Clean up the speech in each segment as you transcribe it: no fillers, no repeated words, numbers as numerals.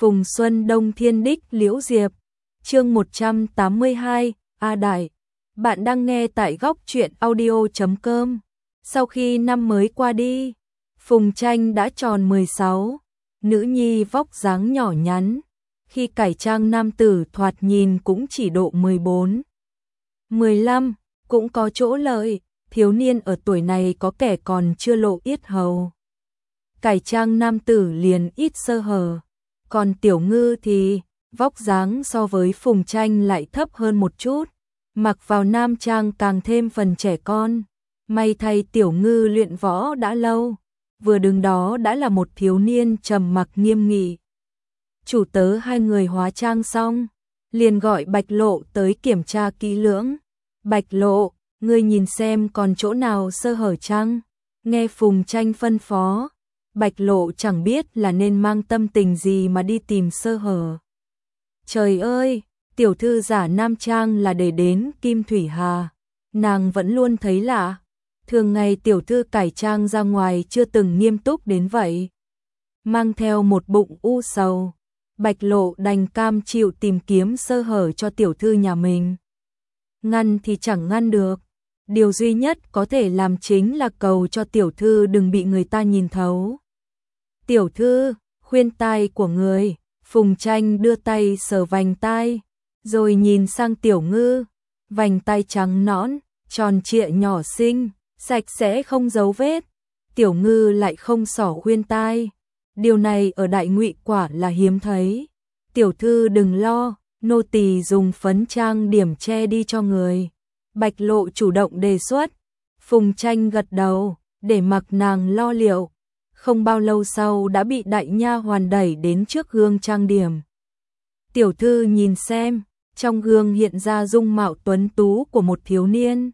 Phùng Xuân Đông Thiên Đích Liễu Diệp. Chương 182, A Đại. Bạn đang nghe tại góc truyện audio.com. Sau khi năm mới qua đi, Phùng Tranh đã tròn 16, nữ nhi vóc dáng nhỏ nhắn, khi cải trang nam tử thoạt nhìn cũng chỉ độ 14, 15, cũng có chỗ lợi, thiếu niên ở tuổi này có kẻ còn chưa lộ yết hầu. Cải trang nam tử liền ít sơ hở, còn Tiểu Ngư thì vóc dáng so với Phùng Tranh lại thấp hơn một chút, mặc vào nam trang càng thêm phần trẻ con. May thay Tiểu Ngư luyện võ đã lâu, vừa đứng đó đã là một thiếu niên trầm mặc nghiêm nghị. Chủ tớ hai người hóa trang xong, liền gọi Bạch Lộ tới kiểm tra kỹ lưỡng. Bạch Lộ, ngươi nhìn xem còn chỗ nào sơ hở chăng? Nghe Phùng Tranh phân phó, Bạch Lộ chẳng biết là nên mang tâm tình gì mà đi tìm sơ hở. Trời ơi, tiểu thư giả nam trang là để đến Kim Thủy Hà, nàng vẫn luôn thấy lạ. Thường ngày tiểu thư cải trang ra ngoài chưa từng nghiêm túc đến vậy. Mang theo một bụng u sầu, Bạch Lộ đành cam chịu tìm kiếm sơ hở cho tiểu thư nhà mình. Ngăn thì chẳng ngăn được, điều duy nhất có thể làm chính là cầu cho tiểu thư đừng bị người ta nhìn thấu. Tiểu thư, khuyên tai của người. Phùng Tranh đưa tay sờ vành tai, rồi nhìn sang Tiểu Ngư, vành tai trắng nõn, tròn trịa nhỏ xinh, sạch sẽ không dấu vết. Tiểu Ngư lại không xỏ khuyên tai, điều này ở Đại Ngụy quả là hiếm thấy. Tiểu thư đừng lo, nô tỳ dùng phấn trang điểm che đi cho người. Bạch Lộ chủ động đề xuất. Phùng Tranh gật đầu, để mặc nàng lo liệu. Không bao lâu sau đã bị đại nha hoàn đẩy đến trước gương trang điểm. Tiểu thư nhìn xem, trong gương hiện ra dung mạo tuấn tú của một thiếu niên.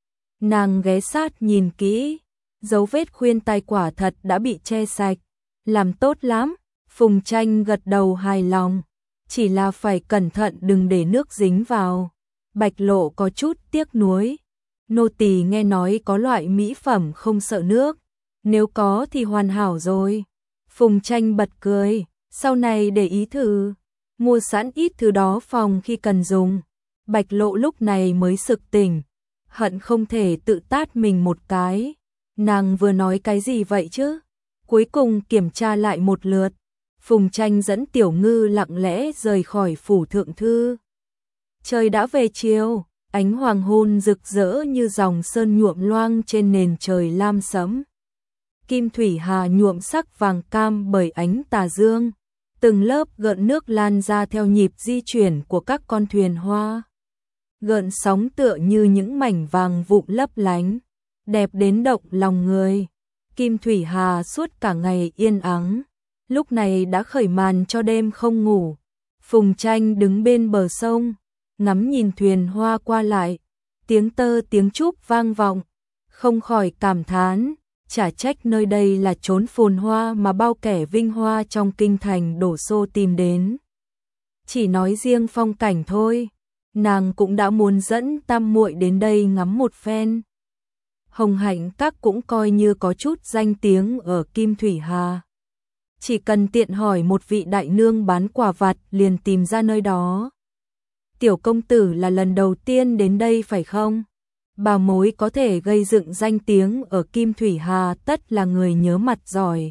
Nàng ghé sát nhìn kỹ, dấu vết khuyên tai quả thật đã bị che sạch, làm tốt lắm. Phùng Tranh gật đầu hài lòng, chỉ là phải cẩn thận đừng để nước dính vào. Bạch Lộ có chút tiếc nuối, nô tỳ nghe nói có loại mỹ phẩm không sợ nước. Nếu có thì hoàn hảo rồi. Phùng Tranh bật cười, sau này để ý thử, mua sẵn ít thứ đó phòng khi cần dùng. Bạch Lộ lúc này mới sực tỉnh, hận không thể tự tát mình một cái. Nàng vừa nói cái gì vậy chứ? Cuối cùng kiểm tra lại một lượt, Phùng Tranh dẫn Tiểu Ngư lặng lẽ rời khỏi phủ thượng thư. Trời đã về chiều, ánh hoàng hôn rực rỡ như dòng sơn nhuộm loang trên nền trời lam sẫm. Kim Thủy Hà nhuộm sắc vàng cam bởi ánh tà dương, từng lớp gợn nước lan ra theo nhịp di chuyển của các con thuyền hoa. Gợn sóng tựa như những mảnh vàng vụn lấp lánh, đẹp đến động lòng người. Kim Thủy Hà suốt cả ngày yên ắng, lúc này đã khởi màn cho đêm không ngủ. Phùng Tranh đứng bên bờ sông, ngắm nhìn thuyền hoa qua lại, tiếng tơ tiếng trúc vang vọng, không khỏi cảm thán. Chả trách nơi đây là chốn phồn hoa mà bao kẻ vinh hoa trong kinh thành đổ xô tìm đến. Chỉ nói riêng phong cảnh thôi, nàng cũng đã muốn dẫn tam muội đến đây ngắm một phen. Hồng Hạnh Các cũng coi như có chút danh tiếng ở Kim Thủy Hà. Chỉ cần tiện hỏi một vị đại nương bán quả vặt liền tìm ra nơi đó. Tiểu công tử là lần đầu tiên đến đây phải không? Bà mối có thể gây dựng danh tiếng ở Kim Thủy Hà tất là người nhớ mặt giỏi.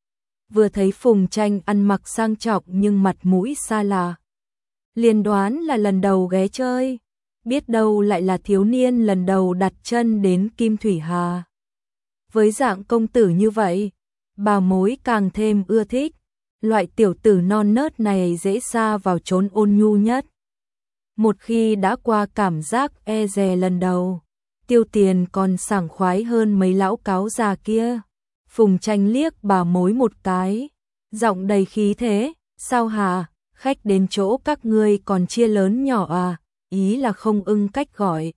Vừa thấy Phùng Tranh ăn mặc sang trọng nhưng mặt mũi xa lạ, liền đoán là lần đầu ghé chơi, biết đâu lại là thiếu niên lần đầu đặt chân đến Kim Thủy Hà. Với dạng công tử như vậy, bà mối càng thêm ưa thích, loại tiểu tử non nớt này dễ xa vào chốn ôn nhu nhất. Một khi đã qua cảm giác e dè lần đầu, tiêu tiền còn sảng khoái hơn mấy lão cáo già kia. Phùng Tranh liếc bà mối một cái, giọng đầy khí thế, sao hả, khách đến chỗ các ngươi còn chia lớn nhỏ à, ý là không ưng cách gọi.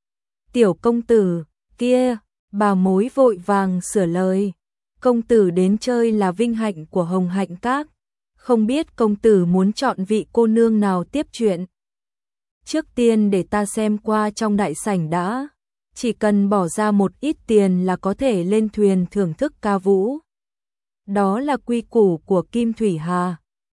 Tiểu công tử, kia, bà mối vội vàng sửa lời, công tử đến chơi là vinh hạnh của Hồng Hạnh Các, không biết công tử muốn chọn vị cô nương nào tiếp chuyện. Trước tiên để ta xem qua trong đại sảnh đã. Chỉ cần bỏ ra một ít tiền là có thể lên thuyền thưởng thức ca vũ. Đó là quy củ của Kim Thủy Hà.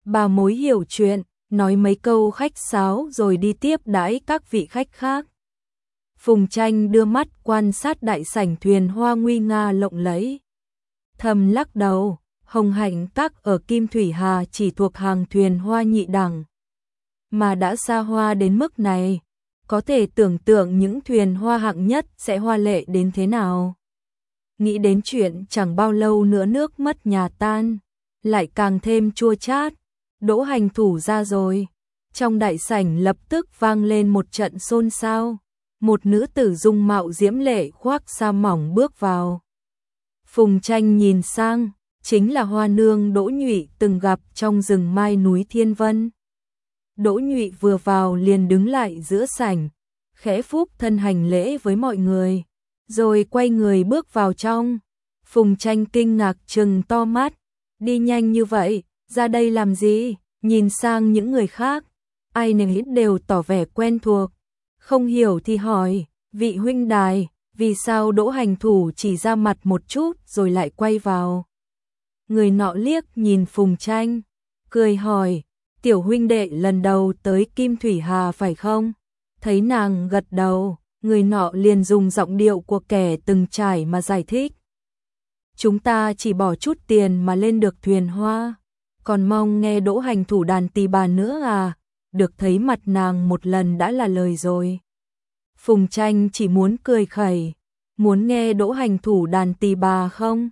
Bà mối hiểu chuyện, nói mấy câu khách sáo rồi đi tiếp đãi các vị khách khác. Phùng Tranh đưa mắt quan sát đại sảnh thuyền hoa nguy nga lộng lẫy. Thầm lắc đầu, Hồng Hạnh Các ở Kim Thủy Hà chỉ thuộc hàng thuyền hoa nhị đẳng. Mà đã xa hoa đến mức này, có thể tưởng tượng những thuyền hoa hạng nhất sẽ hoa lệ đến thế nào. Nghĩ đến chuyện chẳng bao lâu nữa nước mất nhà tan, lại càng thêm chua chát. Đỗ Hành Thủ ra rồi. Trong đại sảnh lập tức vang lên một trận xôn xao. Một nữ tử dung mạo diễm lệ khoác sa mỏng bước vào. Phùng Tranh nhìn sang, chính là hoa nương Đỗ Nhụy từng gặp trong rừng mai núi Thiên Vân. Đỗ Nhụy vừa vào liền đứng lại giữa sảnh, khẽ phúc thân hành lễ với mọi người, rồi quay người bước vào trong. Phùng Tranh kinh ngạc trừng to mắt, đi nhanh như vậy, ra đây làm gì? Nhìn sang những người khác, ai nấy đều tỏ vẻ quen thuộc, không hiểu thì hỏi, vị huynh đài, vì sao Đỗ Hành Thủ chỉ ra mặt một chút rồi lại quay vào? Người nọ liếc nhìn Phùng Tranh, cười hỏi, tiểu huynh đệ lần đầu tới Kim Thủy Hà phải không? Thấy nàng gật đầu, người nọ liền dùng giọng điệu của kẻ từng trải mà giải thích. Chúng ta chỉ bỏ chút tiền mà lên được thuyền hoa, còn mong nghe Đỗ Hành Thủ đàn tỳ bà nữa à? Được thấy mặt nàng một lần đã là lời rồi. Phùng Tranh chỉ muốn cười khẩy, muốn nghe Đỗ Hành Thủ đàn tỳ bà không?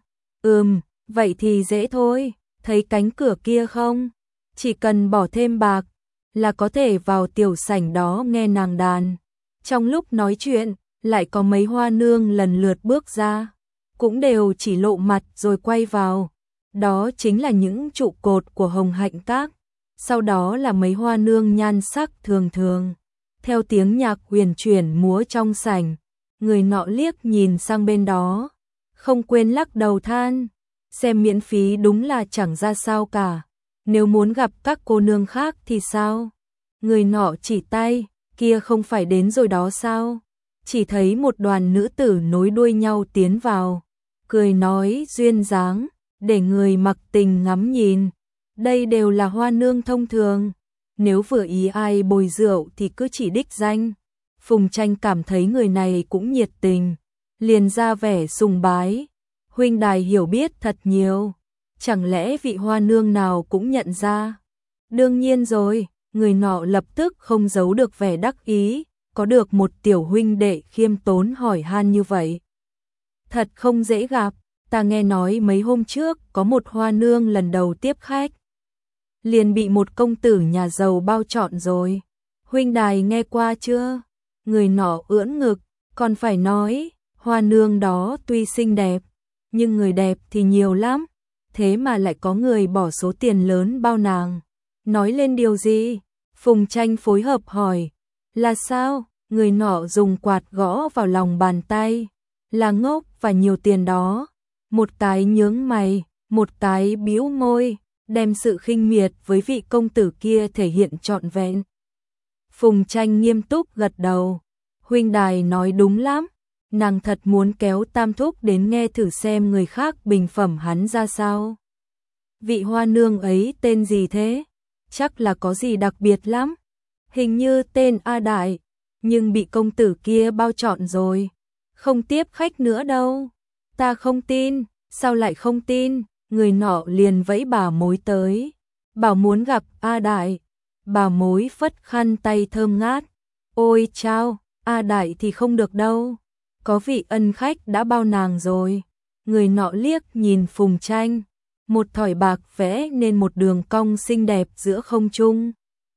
Vậy thì dễ thôi, thấy cánh cửa kia không? Chỉ cần bỏ thêm bạc là có thể vào tiểu sảnh đó nghe nàng đàn. Trong lúc nói chuyện, lại có mấy hoa nương lần lượt bước ra, cũng đều chỉ lộ mặt rồi quay vào. Đó chính là những trụ cột của Hồng Hạnh Các. Sau đó là mấy hoa nương nhan sắc thường thường. Theo tiếng nhạc huyền chuyển múa trong sảnh, người nọ liếc nhìn sang bên đó, không quên lắc đầu than, xem miễn phí đúng là chẳng ra sao cả. Nếu muốn gặp các cô nương khác thì sao? Người nọ chỉ tay, kia không phải đến rồi đó sao? Chỉ thấy một đoàn nữ tử nối đuôi nhau tiến vào, cười nói duyên dáng, để người mặc tình ngắm nhìn. Đây đều là hoa nương thông thường, nếu vừa ý ai bồi rượu thì cứ chỉ đích danh. Phùng Tranh cảm thấy người này cũng nhiệt tình, liền ra vẻ sùng bái. Huynh đài hiểu biết thật nhiều, chẳng lẽ vị hoa nương nào cũng nhận ra? Đương nhiên rồi, người nọ lập tức không giấu được vẻ đắc ý, có được một tiểu huynh đệ khiêm tốn hỏi han như vậy. Thật không dễ gặp, ta nghe nói mấy hôm trước có một hoa nương lần đầu tiếp khách, liền bị một công tử nhà giàu bao trọn rồi. Huynh đài nghe qua chưa? Người nọ ưỡn ngực, còn phải nói, hoa nương đó tuy xinh đẹp, nhưng người đẹp thì nhiều lắm, thế mà lại có người bỏ số tiền lớn bao nàng. Nói lên điều gì? Phùng Tranh phối hợp hỏi, là sao? Người nọ dùng quạt gõ vào lòng bàn tay, là ngốc và nhiều tiền đó. Một cái nhướng mày, một cái bĩu môi, đem sự khinh miệt với vị công tử kia thể hiện trọn vẹn. Phùng Tranh nghiêm túc gật đầu, huynh đài nói đúng lắm, nàng thật muốn kéo Tam Thúc đến nghe thử xem người khác bình phẩm hắn ra sao. Vị hoa nương ấy tên gì thế? Chắc là có gì đặc biệt lắm. Hình như tên A Đại, nhưng bị công tử kia bao trọn rồi, không tiếp khách nữa đâu. Ta không tin. Sao lại không tin? Người nọ liền vẫy bà mối tới, bảo muốn gặp A Đại. Bà mối phất khăn tay thơm ngát, ôi chao, A Đại thì không được đâu, có vị ân khách đã bao nàng rồi. Người nọ liếc nhìn Phùng Tranh, một thỏi bạc vẽ nên một đường cong xinh đẹp giữa không trung,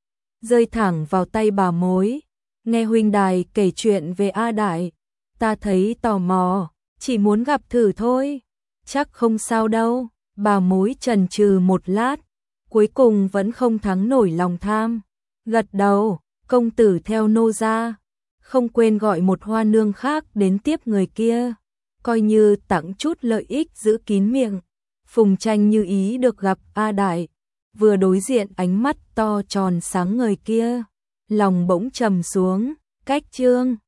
rơi thẳng vào tay bà mối. Nghe huynh đài kể chuyện về A Đại, ta thấy tò mò, chỉ muốn gặp thử thôi. Chắc không sao đâu. Bà mối chần chừ một lát, cuối cùng vẫn không thắng nổi lòng tham, gật đầu. Công tử theo nô ra, không quên gọi một hoa nương khác đến tiếp người kia, coi như tặng chút lợi ích giữ kín miệng. Phùng Tranh như ý được gặp A Đại, vừa đối diện ánh mắt to tròn sáng ngời kia, lòng bỗng trầm xuống. Cách chương